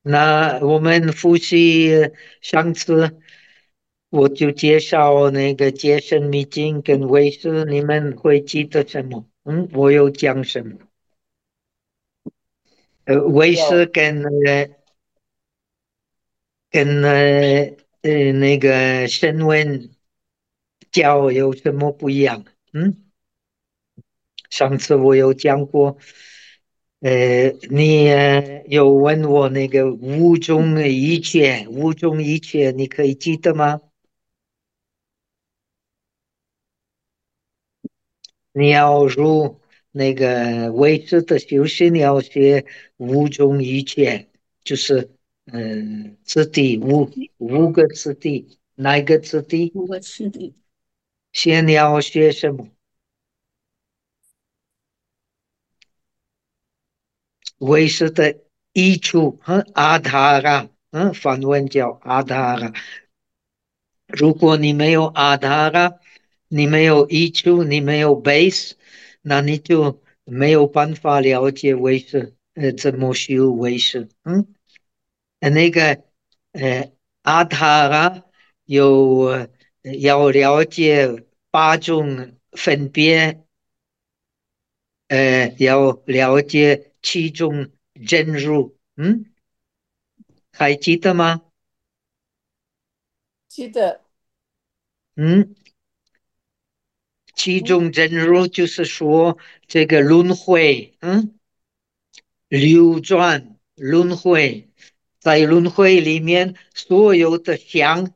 那我们复习上次我就介绍那个结生秘境跟卫视，你们会记得什么？我有讲什么？卫视有跟那个新闻教有什么不一样？上次我有讲过，你有问我那个无中一缺，你可以记得吗？你要入那个卫视的休息，你要学无中一缺，就是子弟五个子弟，哪一个子弟？ 五个次第。 先你要学什么？卫视的一处，阿塔拉，梵文叫阿塔拉。如果你没有阿塔拉，你没有一处，你没有 base，那你就没有办法了解卫视，怎么修卫视，那个阿塔拉有要了解8种分别，要了解7种真如，还记得吗？ 记得。 嗯。其嗯， 中真如就是说这个轮回，流转轮回，在轮回里面所有的相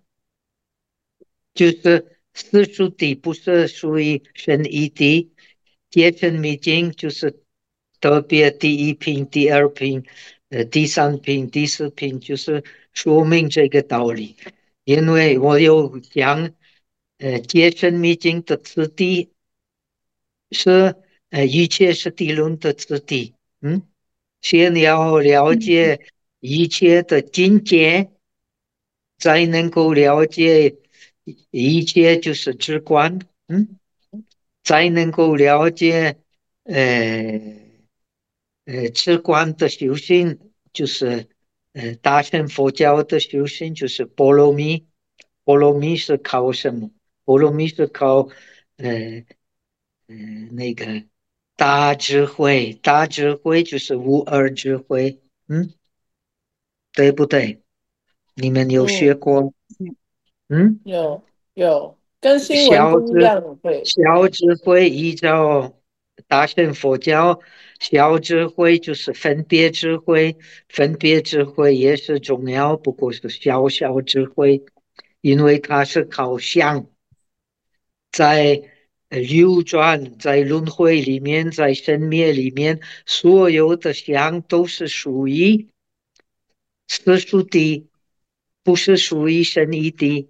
就是世俗谛，不是属于神义谛。结成密经就是特别第一品、第二品、第三品、第四品，就是说明这个道理。因为我有讲，结成密经的次第是一切是地论的次第，先要了解一切的境界，才能够了解一切就是直观，才能够了解呃直观的修行，就是大乘佛教的修行就是波罗蜜，波罗蜜是靠什么？波罗蜜是靠呃那个大智慧，大智慧就是无二智慧，对不对？你们有学嗯， 过？嗯。 有，跟新闻小智不一样。对。 小智慧依照大乘佛教，小智慧就是分别智慧，分别智慧也是重要，不过是小小智慧，因为它是靠想在流转，在轮回里面，在生灭里面，所有的相都是属于世俗的，不是属于神义的。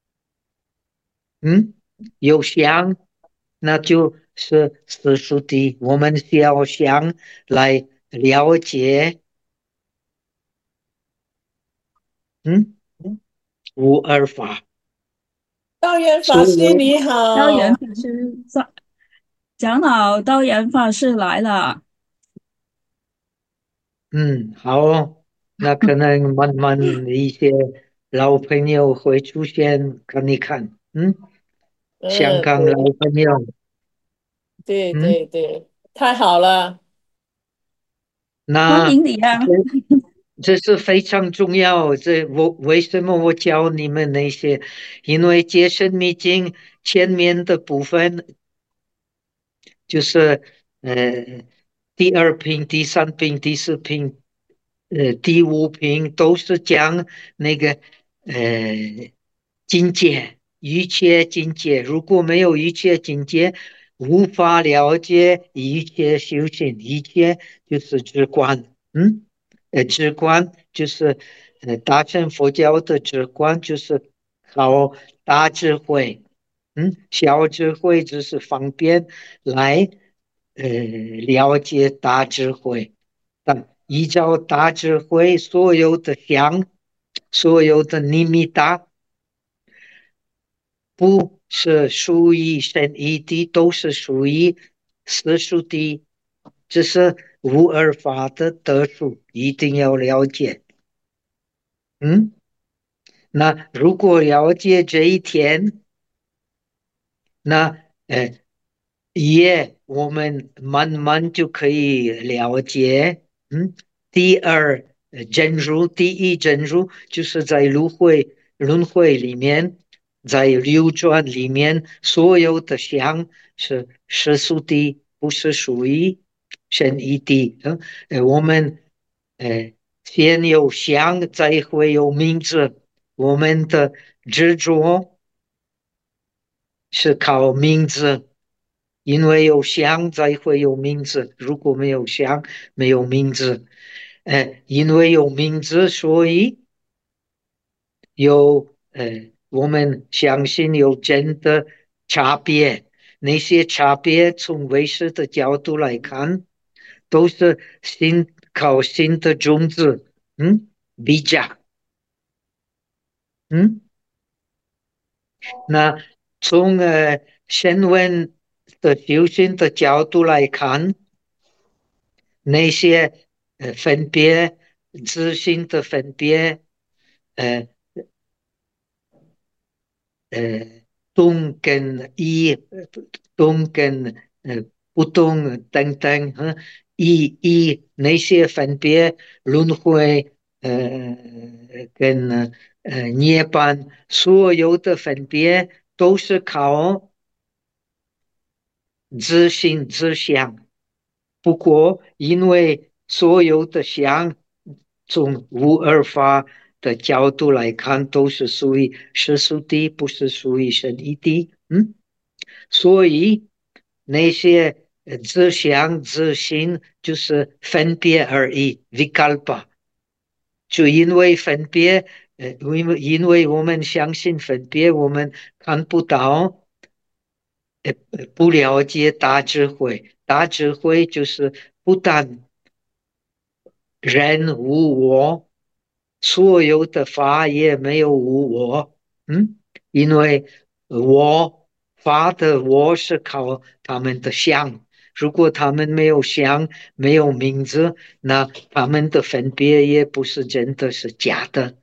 嗯，有相，那就是世俗的。我们需要相来了解，嗯，无二法。 道元法师所以， 你道元好。 法师在，长老道元法师来了。 好哦，那可能慢慢一些老朋友会出现，看一看，香嗯， 港老对朋友， 对嗯， 对对，太好了。 欢那迎你啊！ 这是非常重要。我为什么我教你们那些？因为结生密经前面的部分就是第二品、第三品、第四品、第五品都是讲那个境界，一切境界。如果没有一切境界，无法了解一切修行，一切就是直观。直观就是大乘佛教的直观，就是靠大智慧。小智慧只是方便来了解大智慧，但依照大智慧，所有的相，所有的尼米达，不是属于神义的，都是属于世俗的，这是无二法的得数，一定要了解。 嗯，那如果了解这一天，那我们慢慢就可以了解。第二第一真如就是在轮回里面，在流转里面，所有的相是世俗的，不是属于神义的。我们先有相，再会有名字。我们的执着是靠名字，因为有相才会有名字。如果没有相，没有名字。因为有名字，所以我们相信有真的差别。那些差别从唯识的角度来看，都是靠新的种子。比较。嗯。那从声闻的修行的角度来看，那些分别自性的分别，呃呃动跟动跟不动等等，那些分别轮回跟涅槃，所有的分别都是靠自性自相。不过，因为所有的相从无二法的角度来看，都是属于世俗谛，不是属于神义谛。所以那些自相自性就是分别而已 vikalpa。就因为分别，因为我们相信分别，我们看不到，不了解大智慧。大智慧就是不但人无我，所有的法也没有无我。因为法的我是靠他们的相。如果他们没有相，没有名字，那他们的分别也不是真的，是假的。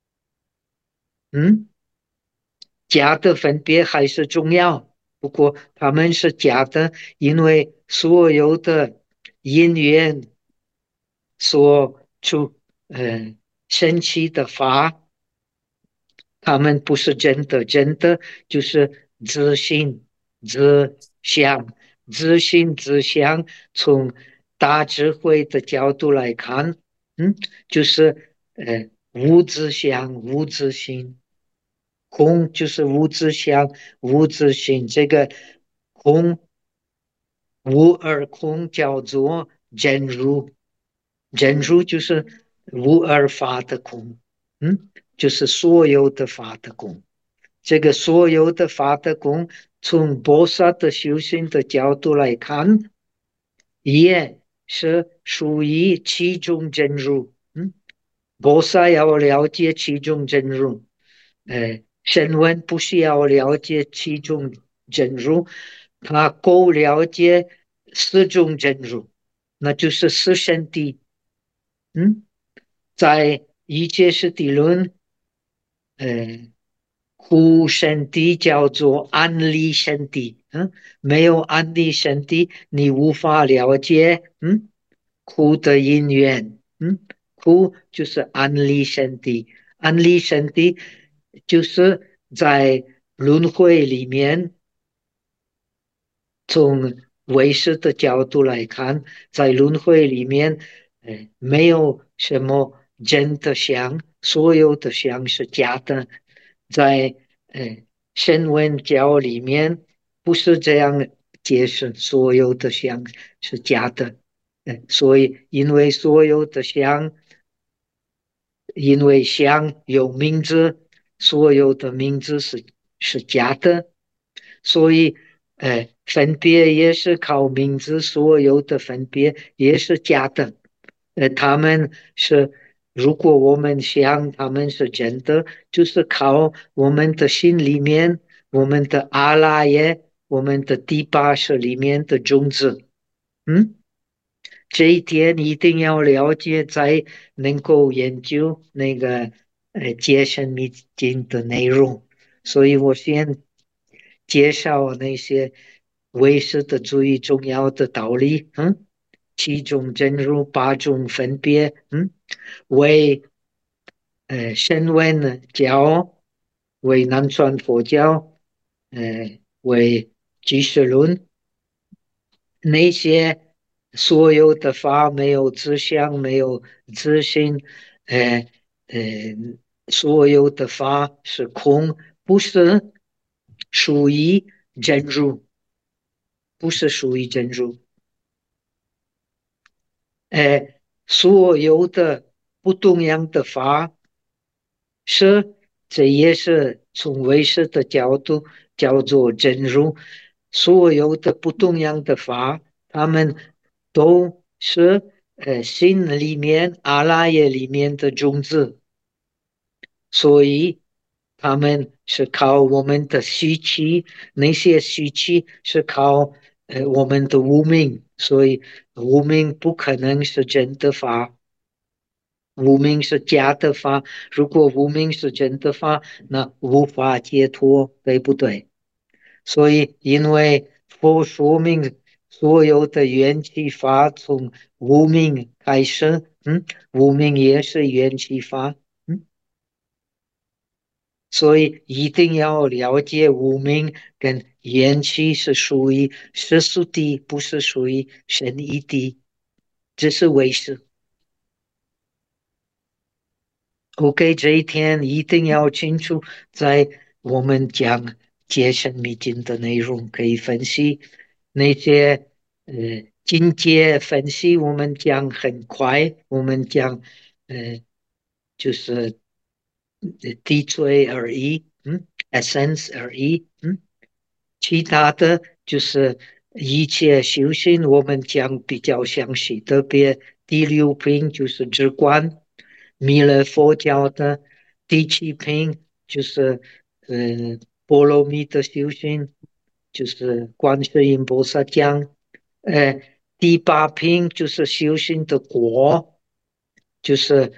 假的分别还是重要，不过他们是假的，因为所有的因缘所出生起的法，他们不是真的。真的就是自性自相。自性自相从大智慧的角度来看，就是无自相无自性。空就是无自相无自性。这个空无二空叫做真如。真如就是无二法的空。就是所有的法的空。这个所有的法的空，从菩萨的修行的角度来看，也是属于其中真如。菩萨要了解其中真如。声闻不需要了解其中真如，他够了解四种真如，那就是四圣谛。在一切是谛论，苦圣谛叫做安利圣谛。没有安利圣谛，你无法了解苦的因缘。苦就是安利圣谛。安利圣谛就是在轮回里面，从唯识的角度来看，在轮回里面，没有什么真的相，所有的相是假的。在声闻教里面，不是这样解释，所有的相是假的。所以因为所有的相，因为相有名字，所有的名字是假的。所以分别也是靠名字，所有的分别也是假的。他们是，如果我们想他们是真的，就是靠我们的心里面，我们的阿赖耶，我们的第八识里面的种子。这一点一定要了解，才能够研究那个结生密经的内容，所以我先介绍那些唯识的最重要的道理，七种真如，八种分别，为声闻教，为南传佛教，为俱舍论，那些所有的法没有自相，没有自性，呃呃，所有的法是空，不是属于真如，不是属于真如。所有的不动样的法是，这也是从唯识的角度叫做真如。所有的不动样的法，他们都是心里面阿赖耶里面的种子，所以他们是靠我们的习气，那些习气是靠我们的无明，所以无明不可能是真的法。无明是假的法，如果无明是真的法，那无法解脱，对不对？所以，因为佛说明所有的缘起法从无明开始，无明也是缘起法，所以一定要了解无明跟缘起是属于世俗谛，不是属于神义谛，这是唯识。OK，这一天一定要清楚，在我们讲解深密经的内容，可以分析那些境界分析，我们讲很快，我们讲就是滴水而已，essence 而已，其他的就是一切修行，我们讲比较详细，特别第六品就是直观。弥勒佛教的第七品就是波罗蜜的修行，就是观世音菩萨讲。呃，第八品就是修行的果，就是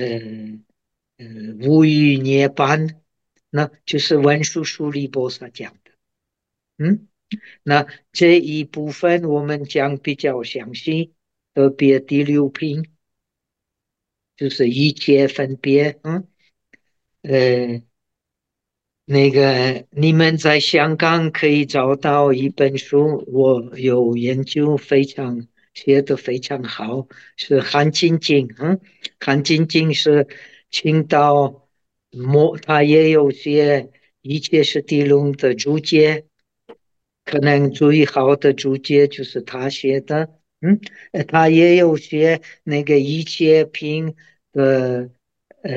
无余涅槃，那就是文殊师利菩萨讲的。那这一部分我们讲比较详细，特别第六品就是一切分别，呃，那个你们在香港可以找到一本书，我有研究，写的非常好，是韩晶晶，韩晶晶是青岛他也有写一切是地龙的注解，可能最好的注解就是他写的，他也有写那个一切品的，呃。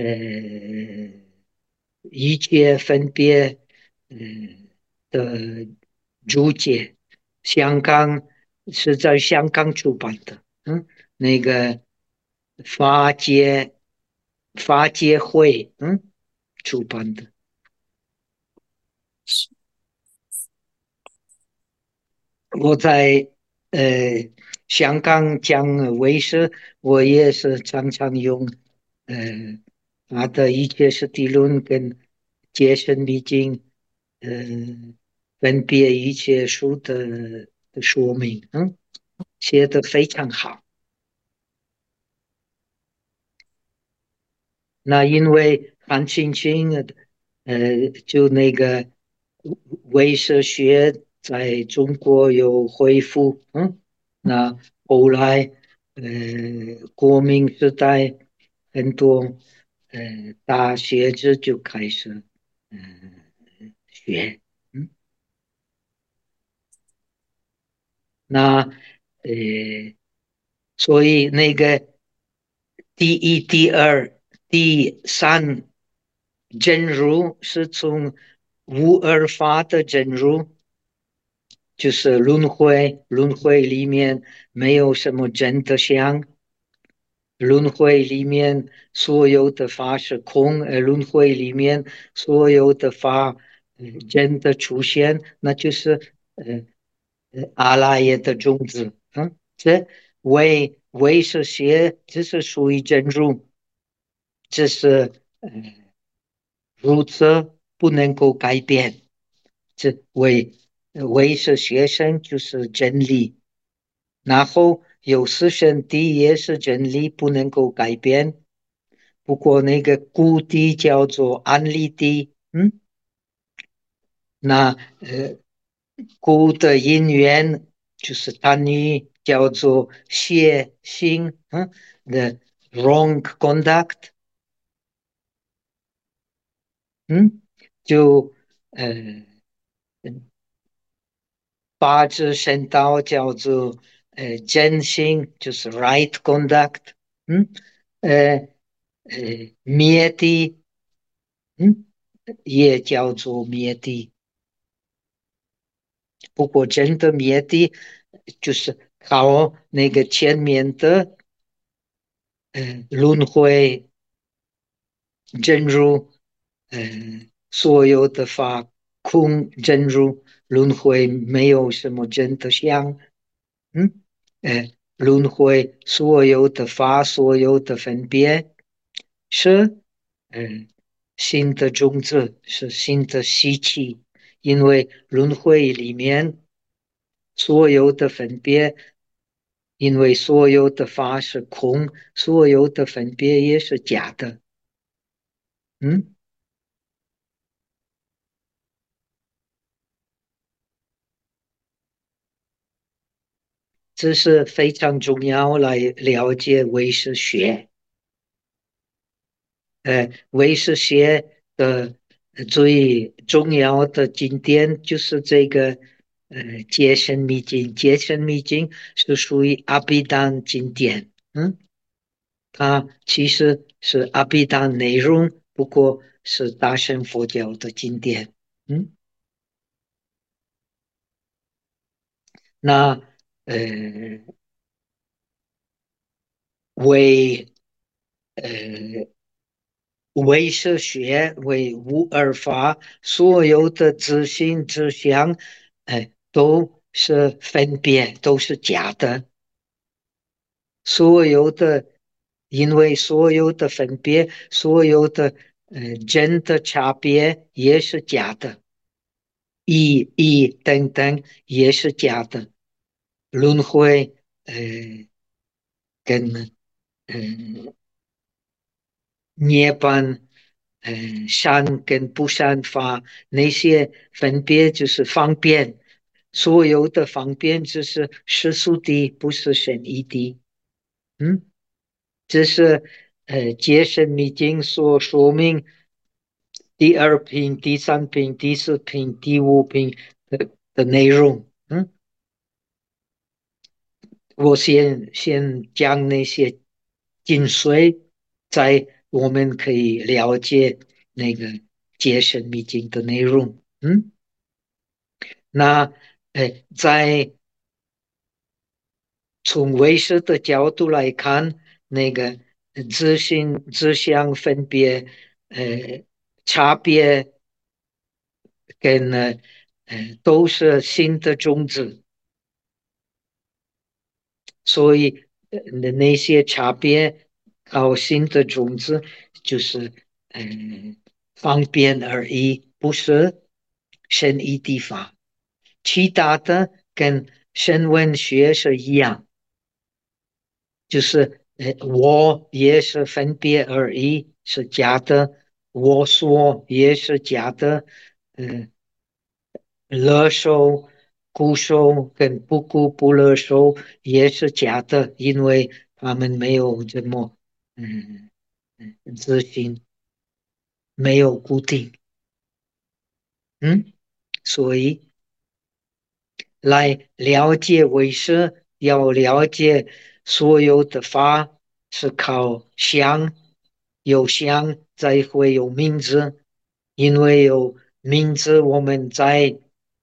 一切分别的注解，香港是在香港出版的，那个法界法界会出版的。我在香港讲卫视，我也是常常用呃他的一切是地论跟解深密经，呃分别一切书的说明，写的非常好。那因为韩青青就那个卫生学在中国有恢复，那后来国民时代很多大学子就开始学，那所以那个第一、第二、第三真如是从无二法的真如，就是轮回，轮回里面没有什么真的相，轮回里面所有的法是空，而轮回里面所有的法真的出现，那就是阿赖耶的种子，这唯是些，这是属于真如，这是如此不能够改变。这唯是学生就是真理，然后有四圣谛也是真理，不能够改变。不过那个故谛叫做安立谛，那故的因缘就是单语叫做邪心，the wrong conduct，就八支圣道叫做真心，就是 right conduct，呃灭地，也叫做灭地。不过真的灭地就是靠那个前面的轮回，正如所有的法空，正如轮回没有什么真的相，轮回所有的法，所有的分别是新的种子，是新的习气，因为轮回里面所有的分别，因为所有的法是空，所有的分别也是假的，嗯。这是非常重要来了解唯识学。唯识学的最重要的经典就是这个《解深密经》。《解深密经》是属于阿毗达经典，它其实是阿毗达内容，不过是大乘佛教的经典，那呃为唯识学为无二法，所有的自性自相，都是分别，都是假的。所有的，因为所有的分别，所有的真的差别也是假的，意等等也是假的。轮回，跟涅槃，善跟不善法那些分别就是方便，所有的方便就是世俗的，不是神义的。这是解深密经所说明第二品、第三品、第四品、第五品的内容。我先讲那些精髓，在我们可以了解那个解深密经的内容。那在从唯识的角度来看，那个自性、自相分别，差别跟都是新的种子，所以那些差别靠新的种子就是方便而已，不是深义地法。其他的跟声闻学是一样，就是我也是分别而已，是假的；我说也是假的。嗯、乐受、故受跟不故不乐受也是假的，因为他们没有这么嗯自信，没有固定。所以来了解为师，要了解所有的法是靠相，有相才会有名字，因为有名字，我们在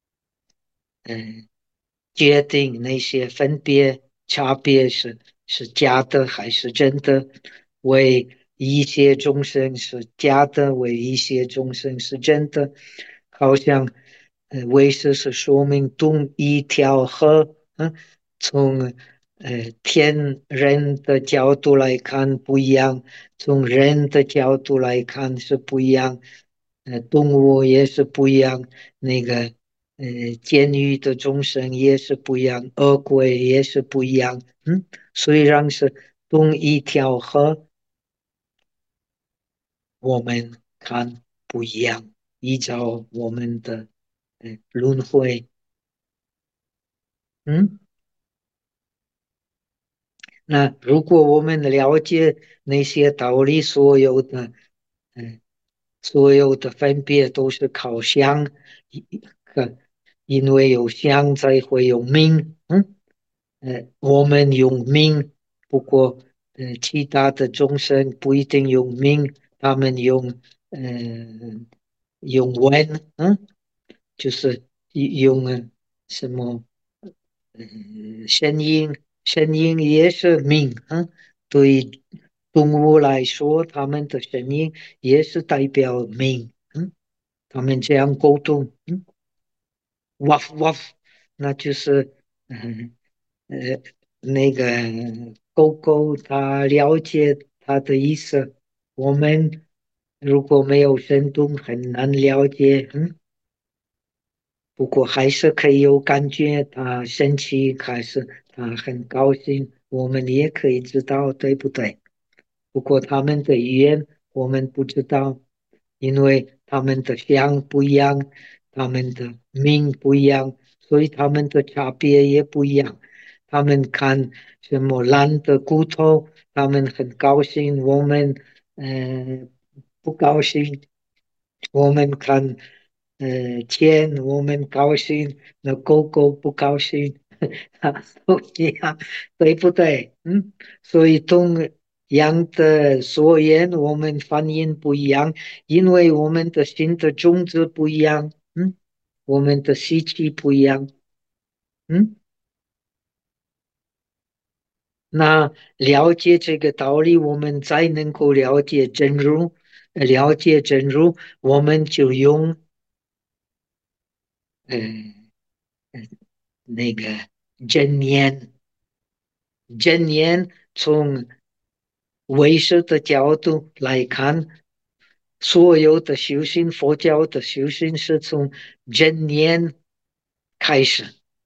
决定那些分别差别是假的还是真的，为一些众生是假的，为一些众生是真的，好像为师是说明东一条河，从天人的角度来看不一样，从人的角度来看是不一样， 动物也是不一样，那个监狱的众生也是不一样，恶鬼也是不一样。虽然是同一条河，我们看不一样，依照我们的轮回。嗯，那如果我们了解那些道理，嗯，所有的分别都是靠想，呃因为有想才会有命。我们用命，不过其他的众生不一定用命，他们用文，就是用什么声音，声音也是命。对动物来说，他们的声音也是代表命。他们这样沟通。哇哇，那就是嗯呃那个狗狗它了解它的意思，我们如果没有深度很难了解。不过还是可以有感觉，它生气还是它很高兴，我们也可以知道，对不对？不过他们的语言我们不知道，因为他们的相不一样，他们的命不一样，所以他们的差别也不一样。他们看什么烂的骨头，他们很高兴，我们不高兴。我们看钱，我们高兴，那狗狗不高兴。都一样，对不对？所以同样的所言，我们反应不一样，因为我们的心的种子不一样。我们的习气不一样。嗯，那了解这个道理，我们才能够了解真如。了解真如，我们就用呃那个真言。真言从唯识的角度来看，所有的修行，佛教的修行是从真言开始。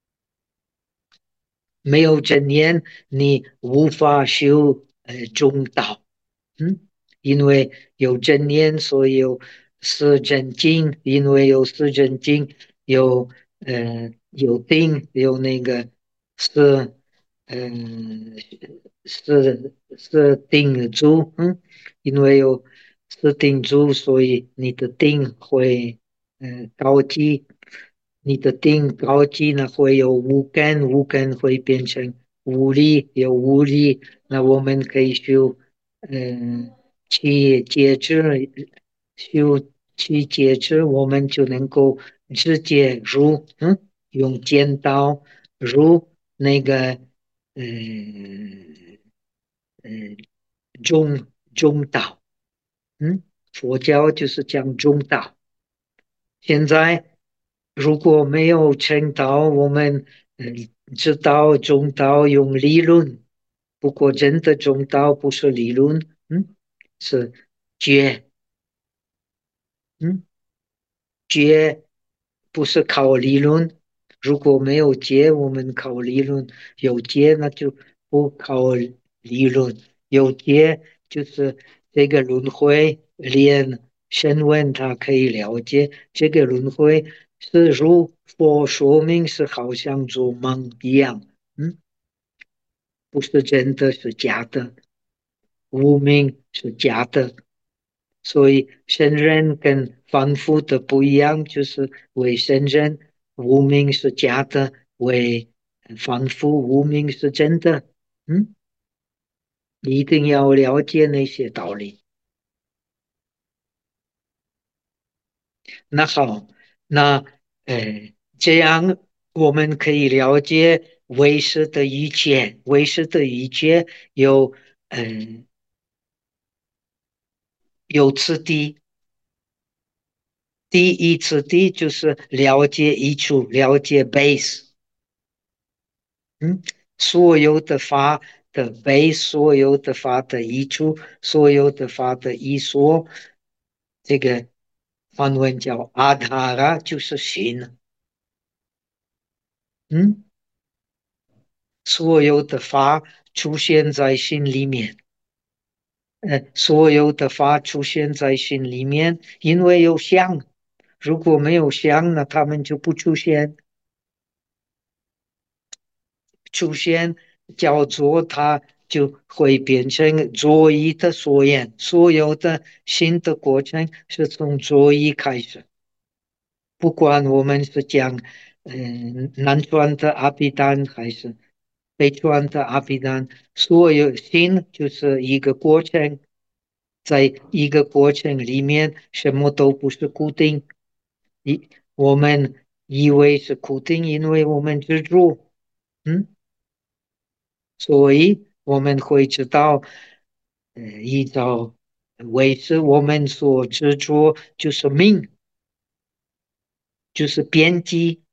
没有真言，你无法修中道。嗯，因为有真言，所以有四真经，因为有四真经，有定，有那个四嗯四定住。因为有四定住，所以你的定会高级。你的定高级呢会有无根，无根会变成无力，有无力，那我们可以修去节制，修去节制，我们就能够直接入。用尖刀入那个呃中道。佛教就是讲中道。现在如果没有成道，我们知道中道用理论，不过真的中道不是理论。是觉。嗯，觉不是靠理论。如果没有觉，我们靠理论；有觉，那就不靠理论。有觉就是这个轮回，连声闻他可以了解这个轮回是如佛说明，是好像做梦一样。不是真的，是假的。无明是假的。所以圣人跟凡夫的不一样，就是为圣人无名是假的，为凡夫无名是真的。嗯，一定要了解那些道理。那好，那这样我们可以了解唯识的一切。唯识的一切嗯、有次第。第一次第就是了解一处，了解 base。所有的法的 base，所有的法的益处，所有的法的益说，这个梵文叫阿塔拉，就是心。嗯，所有的法出现在心里面。所有的法出现在心里面，因为有相。如果没有相，那他们就不出现。出现叫做它就会变成作意的所言。所有的新的过程是从作意开始。不管我们是讲南传的阿毗达还是北传的阿毗达，所有心就是一个过程。在一个过程里面，什么都不是固定。我们以为是固定，因为我们执着。嗯，所以我们会知道，依照为是我们所执着，就是命，就是边际。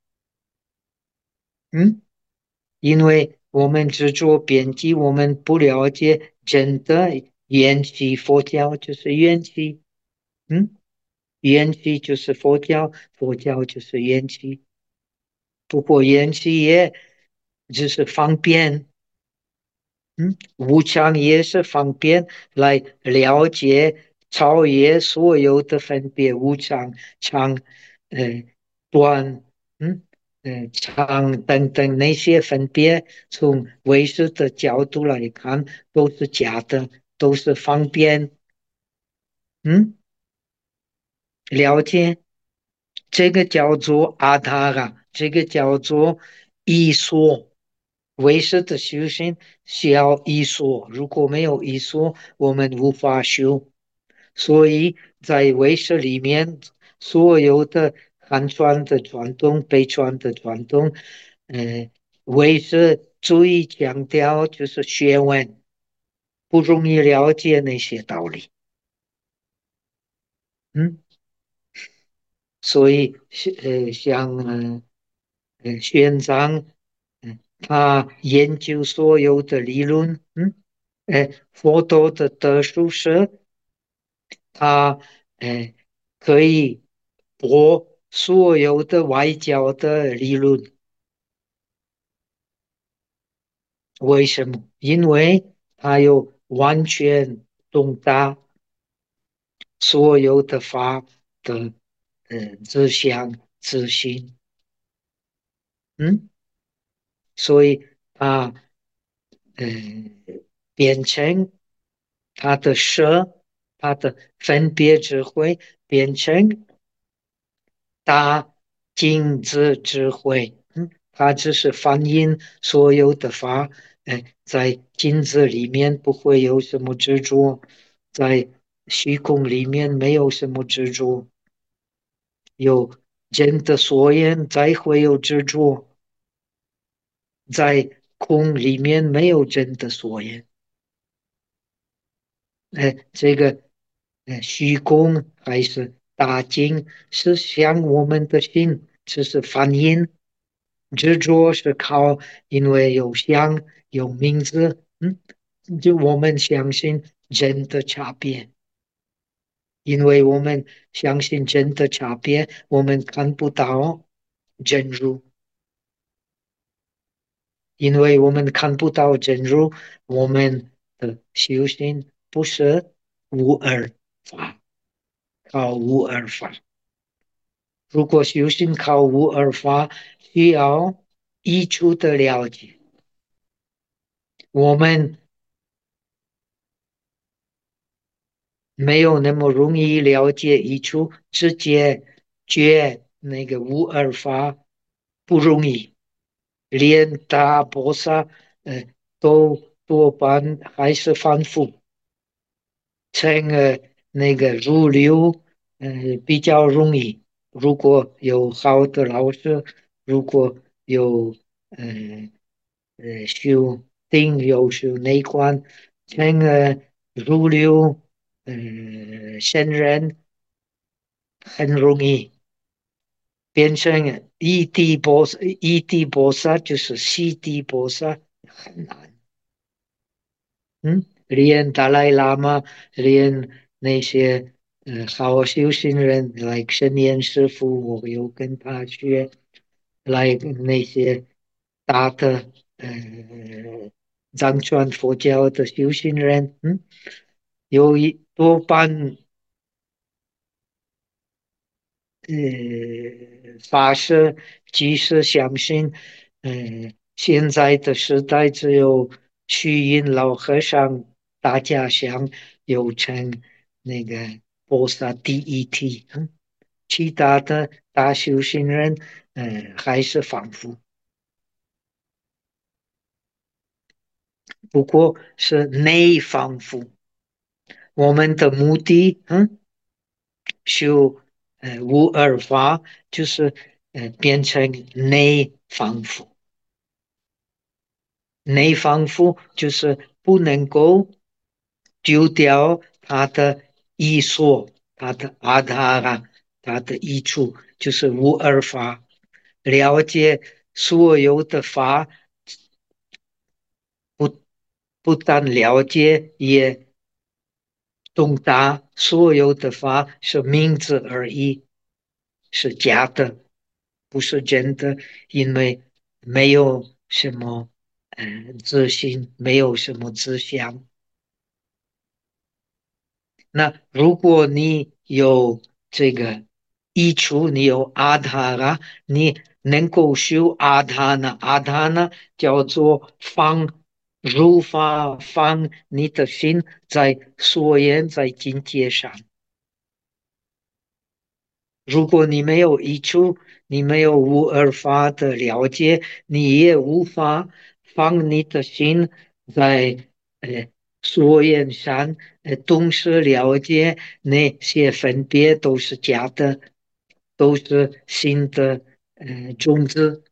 嗯，因为我们执着边际，我们不了解真的缘起。佛教就是缘起。嗯，缘起就是佛教，佛教就是缘起。不过缘起也只是方便。无常也是方便来了解超越所有的分别。无常、常、呃、短、长等等那些分别，从唯识的角度来看，都是假的，都是方便。嗯，了解。这个叫做阿塔拉，这个叫做依缩。唯识的修行需要依缩，如果没有依缩，我们无法修。所以在唯识里面，所有的汉传的传统、北传的传统，唯识最强调就是学问，不容易了解那些道理。嗯，所以像玄奘，他研究所有的理论。佛陀的特殊是，他可以博所有的外交的理论。为什么？因为他有完全懂得所有的法的自相自性。嗯，所以他变成他的舍，他的分别智慧变成大镜子智慧。它只是反映所有的法。在镜子里面不会有什么执着，在虚空里面没有什么执着，有真的所言才会有执着，在空里面没有真的所言。这个虚空还是大镜，是像我们的心，只是反应。执着是靠，因为有相有名字。就我们相信真的差别，因为我们相信真的差别，我们看不到真如。因为我们看不到真如，我们的修行不是无二法，靠无二法。如果修行靠无二法，需要一处的了解。我们没有那么容易了解一处，直接觉那个无二法不容易。连大菩萨都多半还是反复。成那个入流比较容易。如果有好的老师，如果有呃修定有修内观，成入流圣人很容易。变成一地菩萨就是西地菩萨很难。连达赖喇嘛，连那些好修行人来圣严师傅，我有跟他学，来那些大的藏传佛教的修行人，有多半发誓即是相信，现在的时代只有虚云老和尚大家想有成那个菩萨第一体，其他的大修行人，还是仿佛，不过是内仿佛。我们的目的，修无二法，就是变成内仿佛。内防腐就是不能够丢掉它的益处，它的阿达拉，它的益处就是无二法。了解所有的法，不不但了解，也懂得所有的法是名字而已，是假的，不是真的，因为没有什么自信，没有什么志向。那如果你有这个益处，你有阿他那，你能够修阿他那，阿他那叫做放入法，放你的心在所缘在境界上。如果你没有益处，你没有无二法的了解，你也无法放你的心在所缘上，同时了解那些分别都是假的，都是新的种子。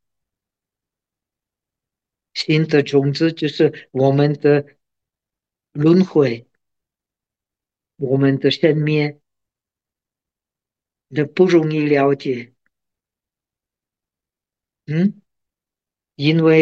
新的种子就是我们的轮回，我们的生灭，这不容易了解。嗯，因为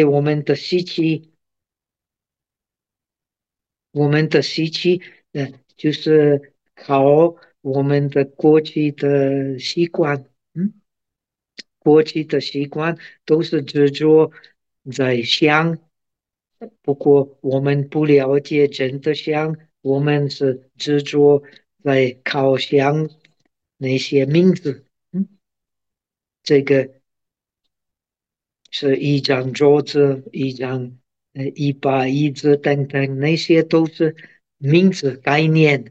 我们的习气，就是靠我们的过去的习惯，过去的习惯都是执着在想，不过我们不了解真的想，我们是执着在靠想那些名字，这个是一张桌子，一把椅子等等，那些都是名字概念。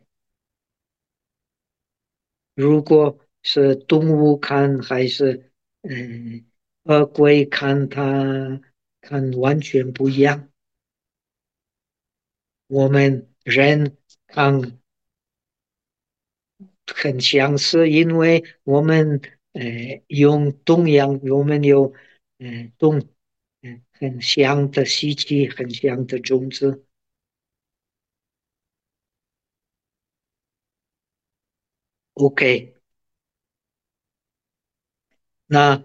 如果是动物看还是鳄龟看，它看完全不一样。我们人看很相似，因为我们用同样，我们有动很像的习气，很像的种子。OK，那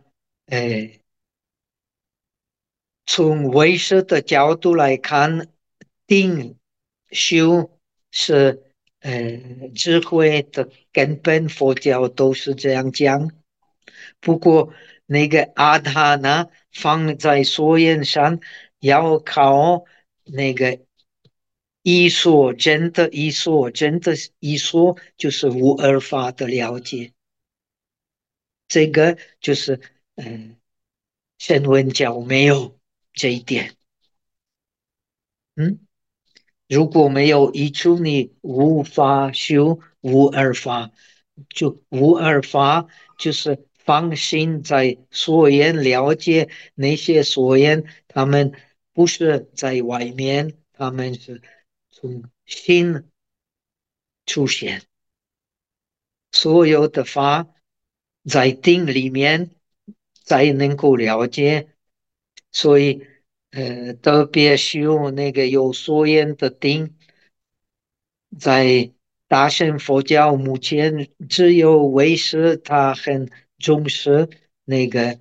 从唯识的角度来看，定修是智慧的根本，佛教都是这样讲。不过那个阿他呢，放在所缘上，要靠那个一说真的，一说真的，一说就是无二法的了解。这个就是声闻教没有这一点。嗯，如果没有一处，你无法修无二法，就无二法就是放心在所缘了解那些所缘，他们不是在外面，他们是从心出现，所有的法在定里面才能够了解，所以特别修那个有所缘的定。在大乘佛教目前只有唯识他很重视那个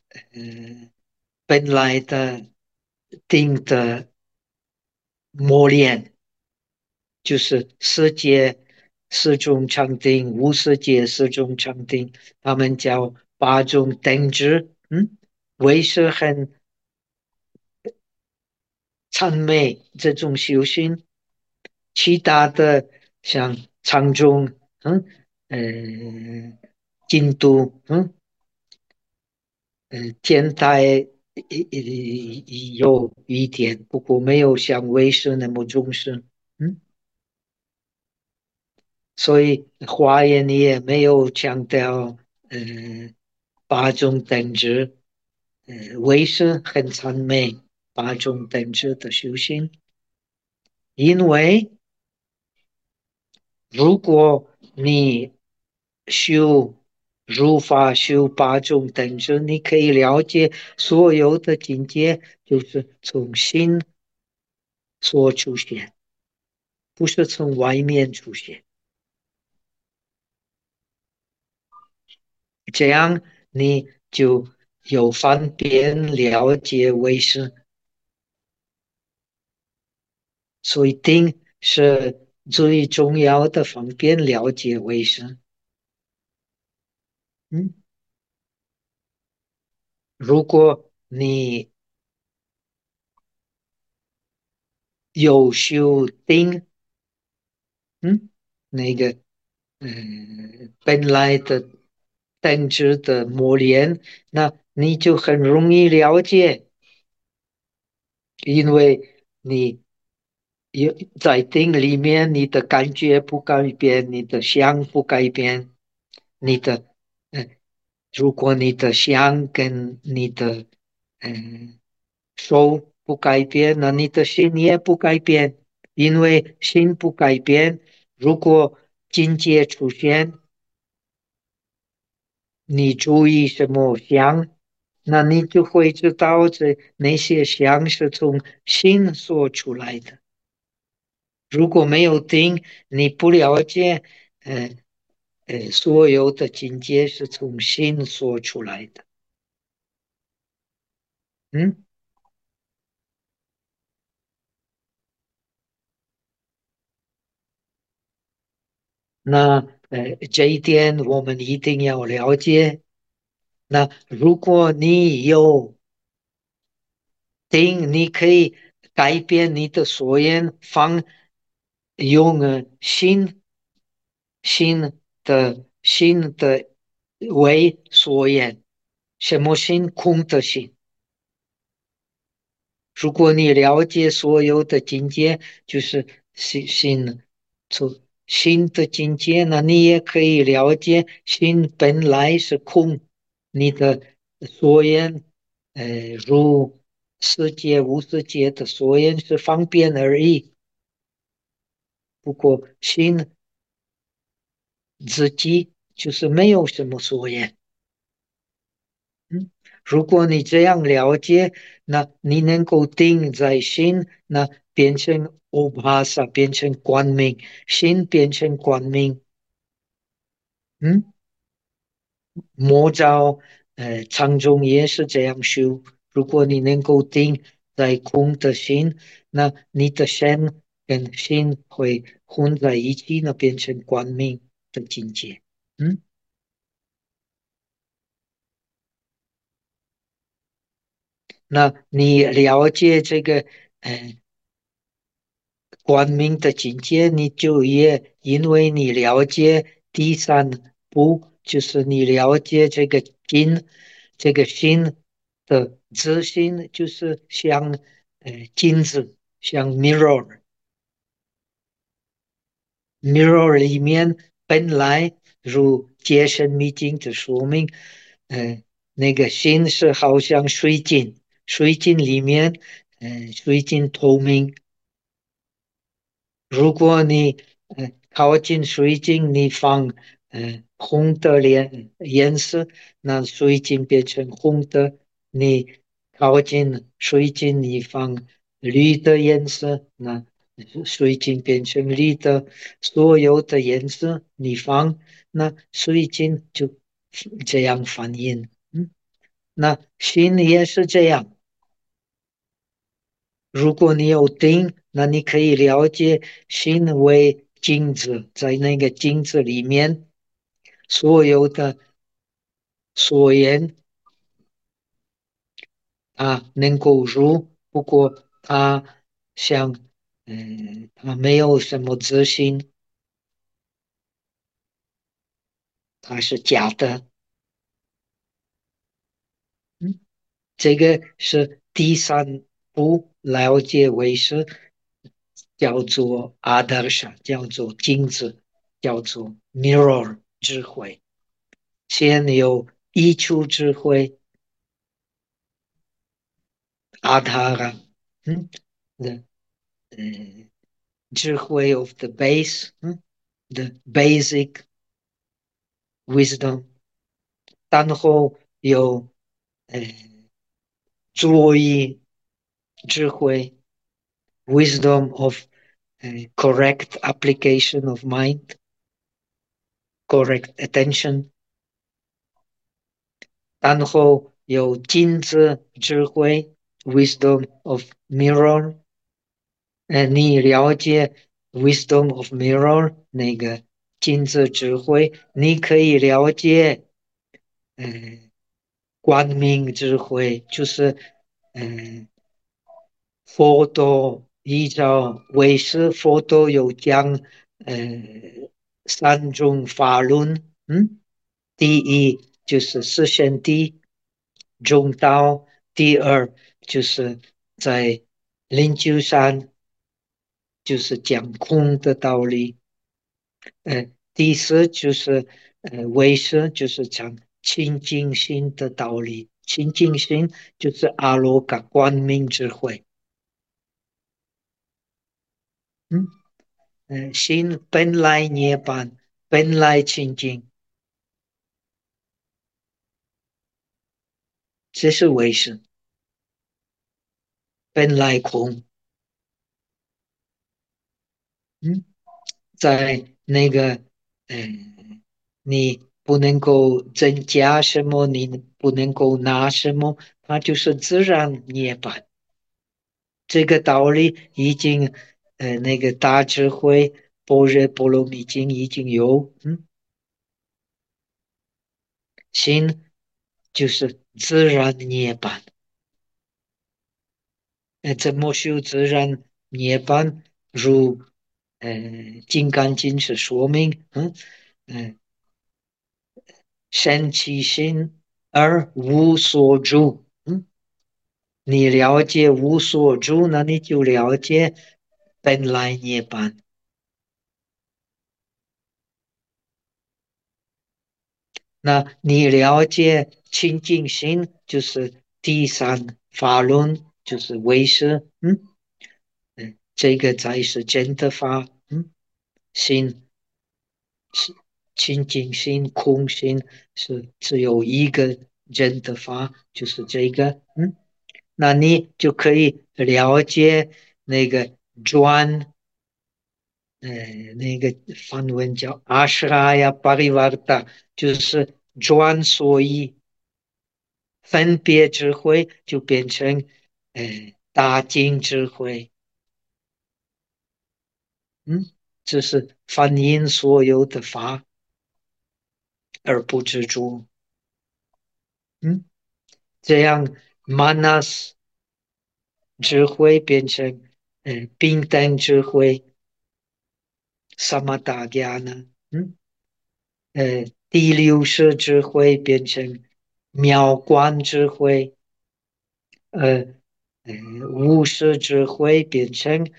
本来的定的磨练，就是世界四种禅定，50节四种禅定，他们叫八种等值。为是很谄媚这种修行，其他的像禅宗，净土，天台有一点，不过没有像唯识那么重视。嗯，所以华严也没有强调八种等值，唯识很谄媚八种等值的修行，因为如果你修如法修八种等值，你可以了解所有的境界，就是从心所出现，不是从外面出现。这样你就有方便了解为师，所以定是最重要的方便了解为师。嗯，如果你有修定，那个本来的本质的磨练，那你就很容易了解，因为你有在定里面，你的感觉不改变，你的想不改变，你的如果你的想跟你的手不改变，那你的心也不改变，因为心不改变，如果境界出现，你注意什么想，那你就会知道那些想是从心所出来的。如果没有定，你不了解，呃所有的境界是从心所出来的。嗯，那这一点我们一定要了解。那如果你有定，你可以改变你的所言方，用心的为所言，什么心？空的心。如果你了解所有的境界，就是从心的境界，那你也可以了解心本来是空，你的所言，如世界无世界的所言是方便而已。不过心自己就是没有什么所言。如果你这样了解，那你能够定在心，那变成欧巴萨，变成光明，心变成光明。嗯，魔招，禅宗也是这样修。如果你能够定在空的心，那你的身跟心会混在一起，那变成光明的境界。嗯，那你了解这个，光明的境界，你就也因为你了解第三步，就是你了解这个心，这个心的自心，就是像镜子，像 mirror 里面本来如解深密经的说明，那个心是好像水晶，水晶里面，水晶透明。如果你靠近水晶，你放红的颜色，那水晶变成红的；你靠近水晶，你放绿的颜色，那水晶变成绿的。所有的颜色你放，那水晶就这样反应。那心也是这样。如果你有定，那你可以了解心为镜子，在那个镜子里面，所有的所言能够入，不过像他没有什么自信，他是假的。嗯，这个是第三步了解为是叫做阿德莎，叫做镜子，叫做 mirror 智慧。先有一处智慧，阿塔拉，the 智慧 of the base，the basic wisdom。然后有作意智慧 wisdom of correct application of mind, correct attention。然后有镜子智慧 wisdom of mirror。你了解 wisdom of mirror 那个镜子智慧，你可以了解光明智慧，就是佛陀依照唯识佛陀有讲三种法论。第一就是四圣谛中道，第二就是在灵鹫山就是讲空的道理。第四就是唯识，就是讲清净心的道理。清净心就是阿罗嘎光明智慧。心本来涅槃，本来清净，这是唯识。本来空。在那个你不能够增加什么，你不能够拿什么，它就是自然涅槃。这个道理已经那个大智慧般若波罗蜜经已经有。心就是自然涅槃。怎么修自然涅槃？如金刚经是说明。生其心而无所住。你了解无所住，那你就了解本来涅槃。那你了解清净心，就是第三法轮，就是唯识。这个才是真的法。心清净心、空心是只有一个真的法，就是这个。那你就可以了解那个转。那个梵文叫阿什拉呀巴里瓦达，就是转，所以分别智慧就变成大净智慧。这是反映所有的法而不执着。这样 manas 智慧变成平等智慧 samatha jnana。第六识智慧变成妙观智慧。呃无识智慧变成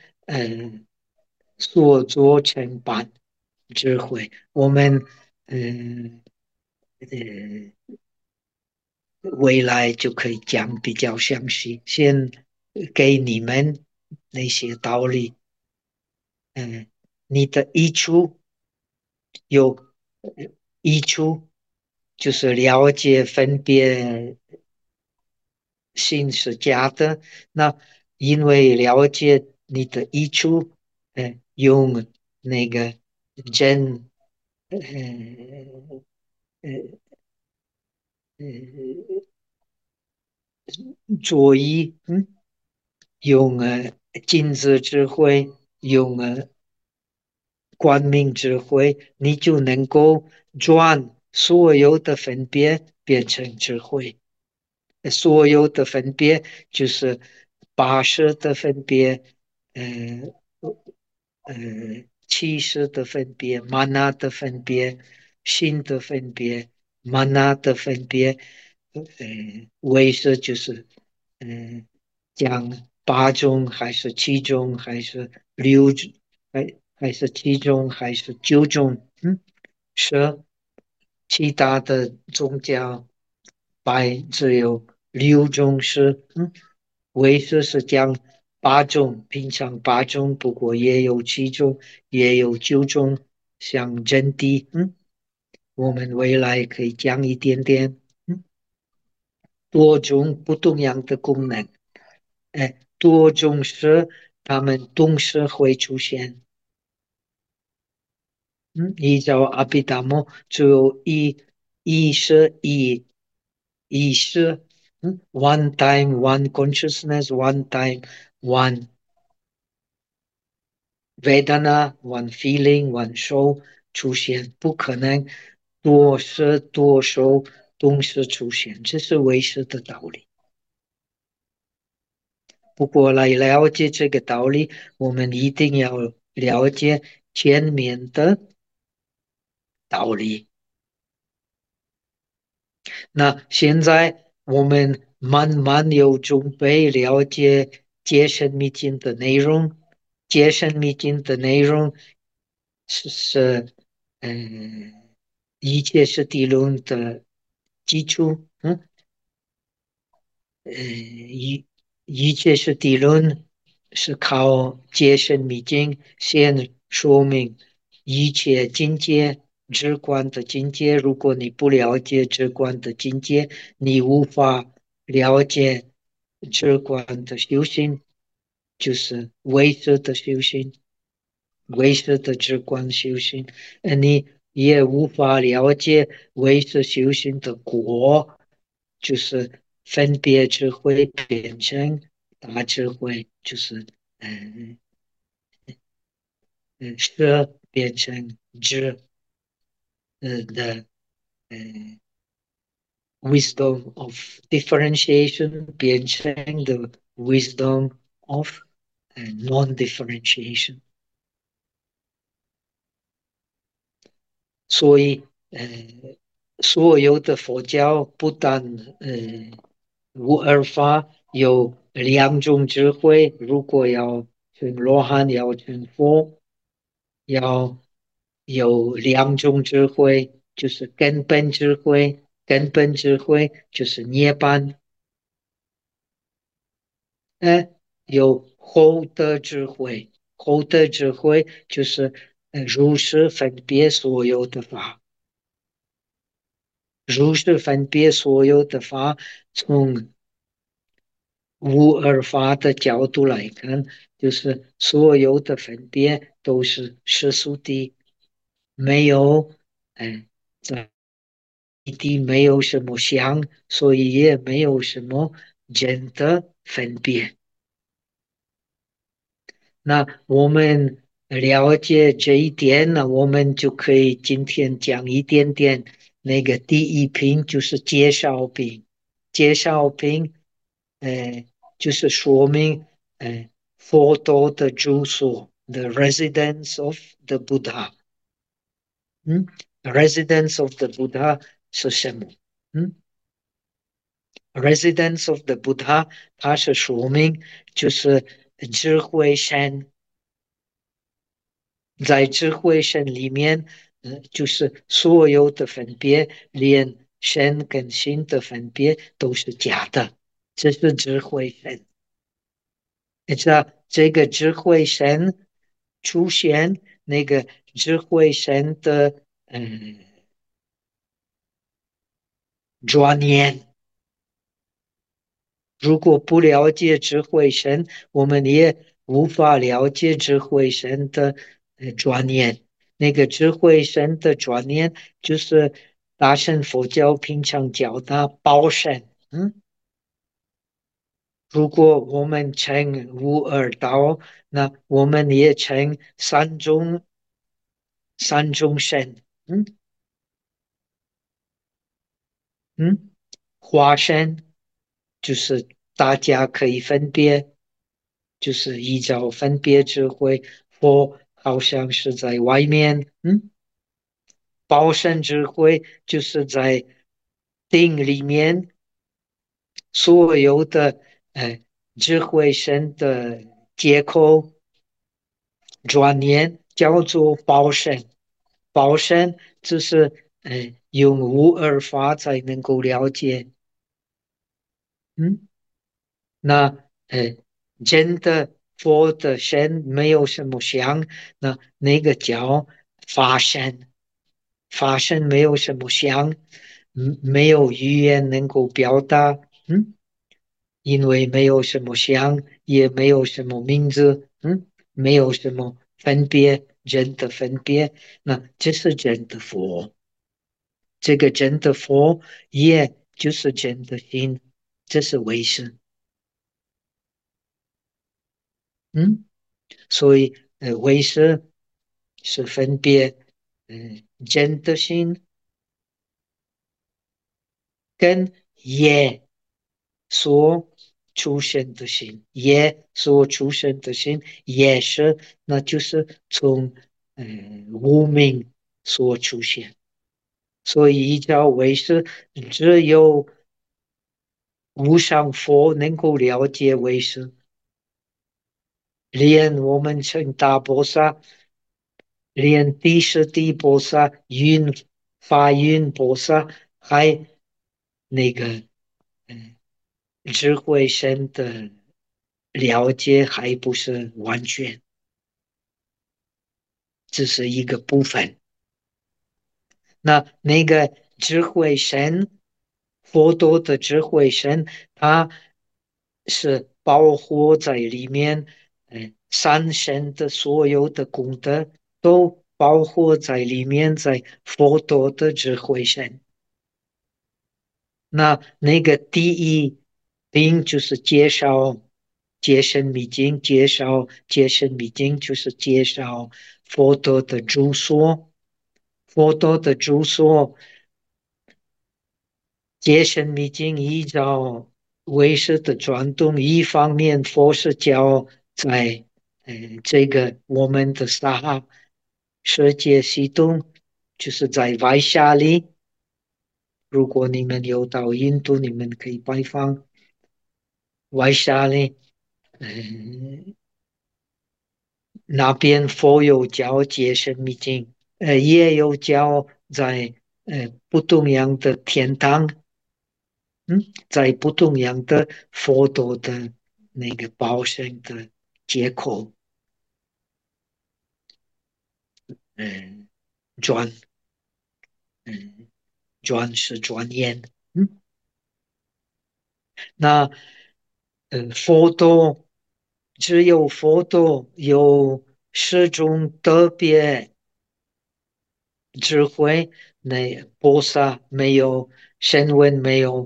所作成办智慧。我们呃未来就可以讲比较详细，先给你们那些道理。你的益处有益处，就是了解分别心是假的。那因为了解你的益处，用那个真呃呃呃作意。用镜子智慧，用光明智慧，你就能够转所有的分别变成智慧。所有的分别就是八识的分别，呃呃，七识的分别，玛那的分别，心的分别，玛那的分别，唯识就是讲八种还是七种还是六种，还是七种还是九种，是其他的宗教只有六种是，唯识是讲八种，平常八种，不过也有七种，也有九种，像真谛，我们未来可以讲一点点，多种不同样的功能，多种是它们同时会出现，依照阿毗达摩，只有一是一是one time, one consciousness, one time, one Vedana, one feeling, one show 出现，不可能多色多受同时出现，这是唯识的道理。不过来了解这个道理，我们一定要了解前面的道理。那现在我们慢慢有准备了解解深密经的内容。解深密经的内容是一切是地论的基础。一切是地论是靠解深密经先说明一切境界。直观的境界，如果你不了解直观的境界，你无法了解直观的修行，就是唯识的修行，唯识的直观修行，你也无法了解唯识修行的果，就是分别智慧变成大智慧，就是舍变成智的wisdom of differentiation 变成的 wisdom of non-differentiation。所以，所有的佛教不但无二法有两种智慧，如果要成罗汉，要成佛，要有两种智慧，就是根本智慧，根本智慧就是涅槃，有后得智慧，后得智慧就是如实分别所有的法。如是分别所有的法，从无二法的角度来看，就是所有的分别都是世俗的，没有，在地没有什么相，所以也没有什么真的分别。那我们了解这一点呢，我们就可以今天讲一点点那个第一品，就是介绍品。介绍品，呃，就是说明，佛陀的住所，the residence of the Buddha。residence of the Buddha 是什么？residence of the Buddha，它是说明就是智慧山。在智慧身里面，就是所有的分别，连身跟心的分别都是假的，这是智慧身。这个智慧身出现，那个智慧身的转念。如果不了解智慧身，我们也无法了解智慧身的转念。那个智慧身的转念，就是大乘佛教平常叫它报身。如果我们称无二道，那我们也称三种三种神，嗯嗯，化身就是大家可以分别，就是依照分别智慧，佛好像是在外面，报身智慧就是在定里面，所有的智慧神的接口转念叫做报身，报身就是用无二法才能够了解，嗯。那真的佛的身没有什么相，那个叫法身，法身没有什么相，没有语言能够表达，因为没有什么相，也没有什么名字，没有什么分别，真的分别，那这是真的佛，这个真的佛也就是真的心，这是唯识，嗯。所以唯识是分别真的心跟业所出现的心，业所出现的心也是，那就是从无明所出现。所以依照唯识，只有无上佛能够了解唯识，连我们称大菩萨。连地势地菩萨、法云菩萨，还那个智慧神的了解还不是完全，只是一个部分。那个智慧神，佛陀的智慧神，它是包括在里面，三神的所有的功德都包括在里面，在佛陀的智慧神。那个第一品就是介绍解深密经，介绍解深密经就是介绍佛陀的著作，佛陀的著作解深密经依照唯识的传统，一方面佛是教在这个我们的撒哈世界系统，就是在外沙里。如果你们有到印度，你们可以拜访外沙里。那边佛有教解深密经，也有教在不同样的天堂，在不同样的佛陀的那个报身的接口，嗯，转，嗯，转是转念，那佛陀只有佛陀有十种特别智慧，那菩萨没有，声闻没有，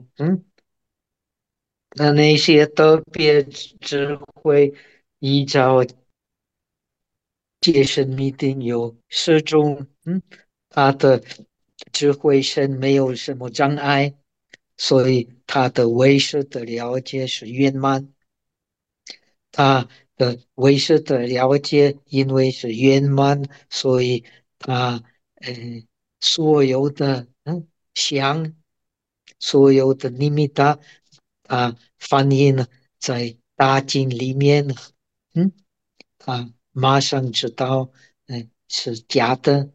那些特别智慧，依照戒深密定有十种，他的智慧身没有什么障碍，所以他的唯识的了解是圆满。他的唯识的了解，因为是圆满，所以他所有的想，所有的尼米达，反映在大经里面，嗯，他马上知道，是假的，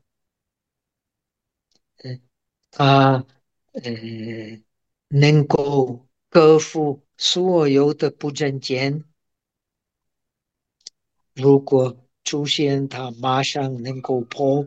他能够克服所有的不正见，如果出现，他马上能够破，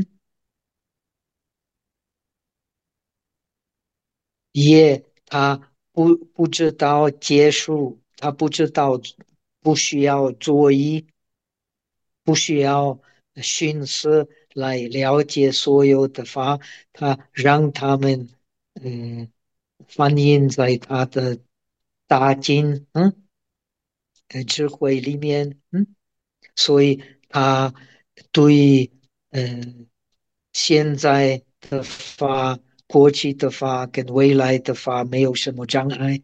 他不知道结束，他不知道不需要作意，不需要寻思来了解所有的法，他让他们嗯反映在他的大经智慧里面，所以他对现在的法、过去的法跟未来的法没有什么障碍。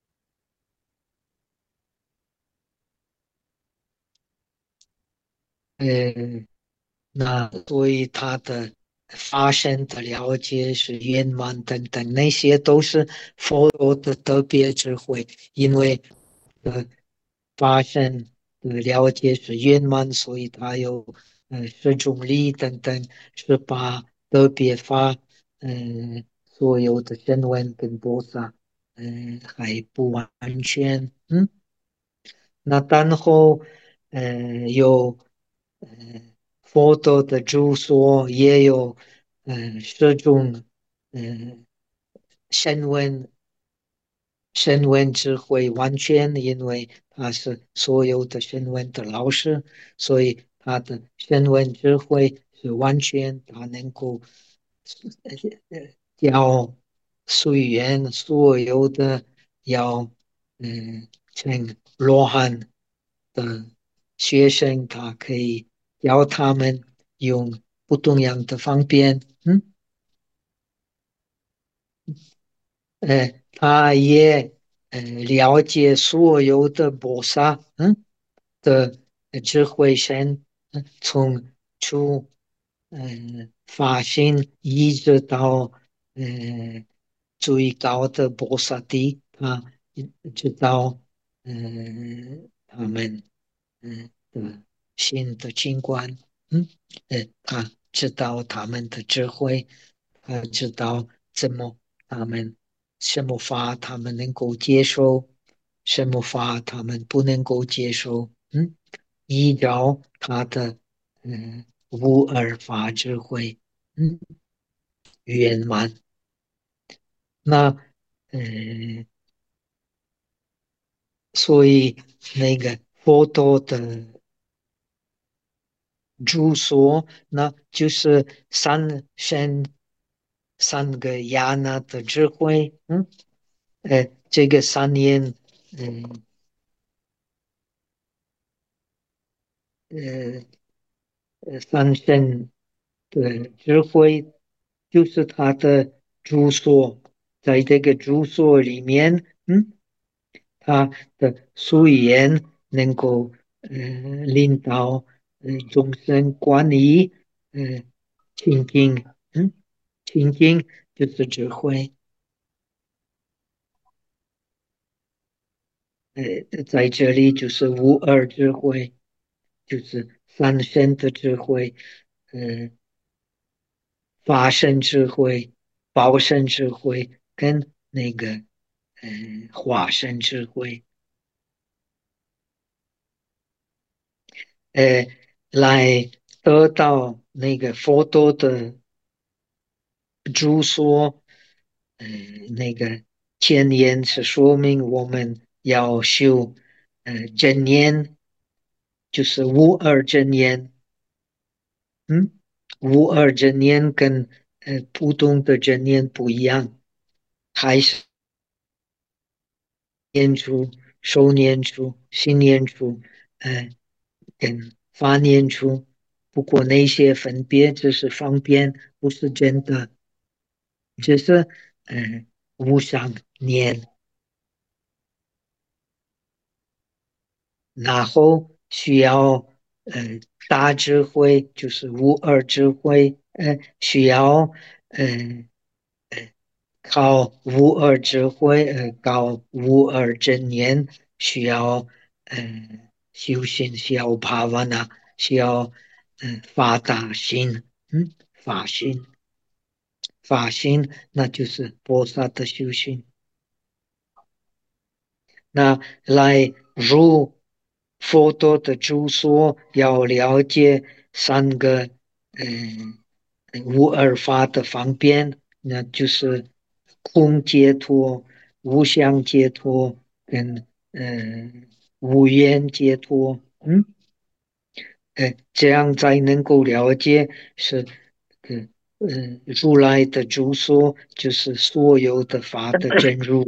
呃，那所以他的发生的了解是圆满等等，那些都是佛陀的特别智慧，因为发生的了解是圆满，所以他有十种力等等，是把特别法，所有的声闻跟菩萨，还不完全，那然后，有，呃，佛陀的著作也有，十种，嗯、声闻声闻智慧完全，因为他是所有的声闻的老师，所以他的声闻智慧是完全，他能够教随缘所有的要成罗汉的学生，他可以教他们用不同样的方便，他也了解所有的菩萨，的智慧身，从初发心一直到最高的菩萨地，他知道他们的心的情观，他知道他们的智慧，他知道怎么他们什么法他们能够接受，什么法他们不能够接受，依照他的无二法智慧，圆满。那所以那个佛陀的住所，那就是三个亚那的智慧，这个三言，嗯呃三圣的智慧，就是他的住所，在这个住所里面，他的素颜能够领导众生管理呃清净，清净就是智慧，在这里就是无二智慧，就是三圣的智慧，呃，法身智慧、报身智慧跟那个化身智慧，呃，来得到那个佛陀的著说，那个前言是说明我们要修真言，就是无二真言，嗯，无二真言跟普通的真言不一样，还是念处、受念处、心念处，跟法念处。不过那些分别只是方便，不是真的，只是无上念。然后需要大智慧，就是无二智慧，需要呃靠无二智慧，靠无二真言，需要修行，需要帕瓦那，需要发大心，发心，发心，那就是菩萨的修行。那来入佛陀的住所，要了解三个无二法的方便，那就是空解脱、无相解脱跟无缘解脱。这样才能够了解是如来的住所，就是所有的法的真如。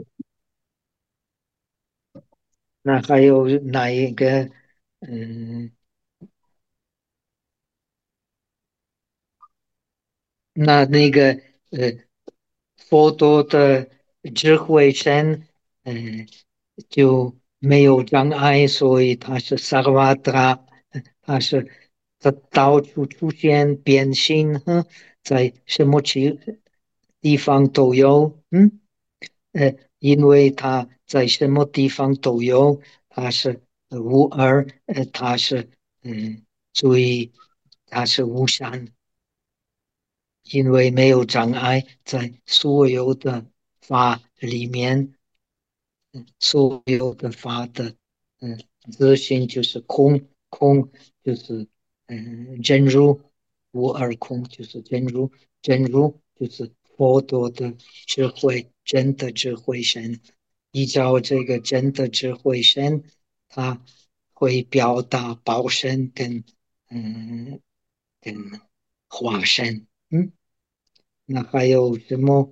那还有哪一个？嗯那个佛陀的智慧身，就没有障碍，所以他是萨瓦达，他到处出现变形，在什么地方都有，因为他在什么地方都有，他是无二，他是嗯，所以他是无善。因为没有障碍，在所有的法里面，所有的法的嗯自性就是空，空就是真如，无二空就是真如，真如就是佛陀的智慧，真的智慧身。依照这个真的智慧身，它会表达报身嗯跟化身，那还有什么？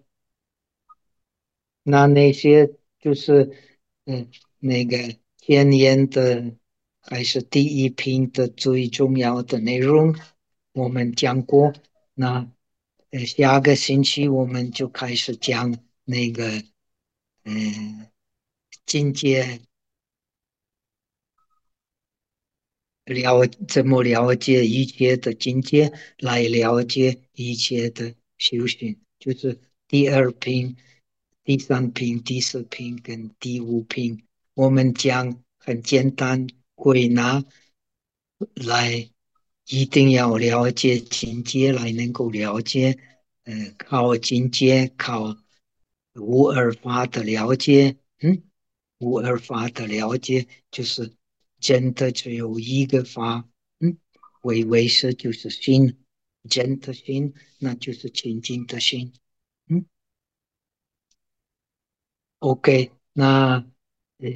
那些就是嗯，那个天然的，还是第一品的最重要的内容，我们讲过。那下个星期我们就开始讲那个嗯境界，怎么了解一切的境界，来了解一切的修行，就是第二品、第三品、第四品跟第五品。我们讲很简单归纳来，一定要了解境界，来能够了解，靠境界，靠无二法的了解，无二法的了解就是真的只有一个法，唯识就是心，真的心，那就是清净的心，嗯，OK，那呃，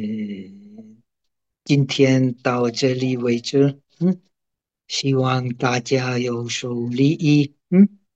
今天到这里为止，希望大家有所利益，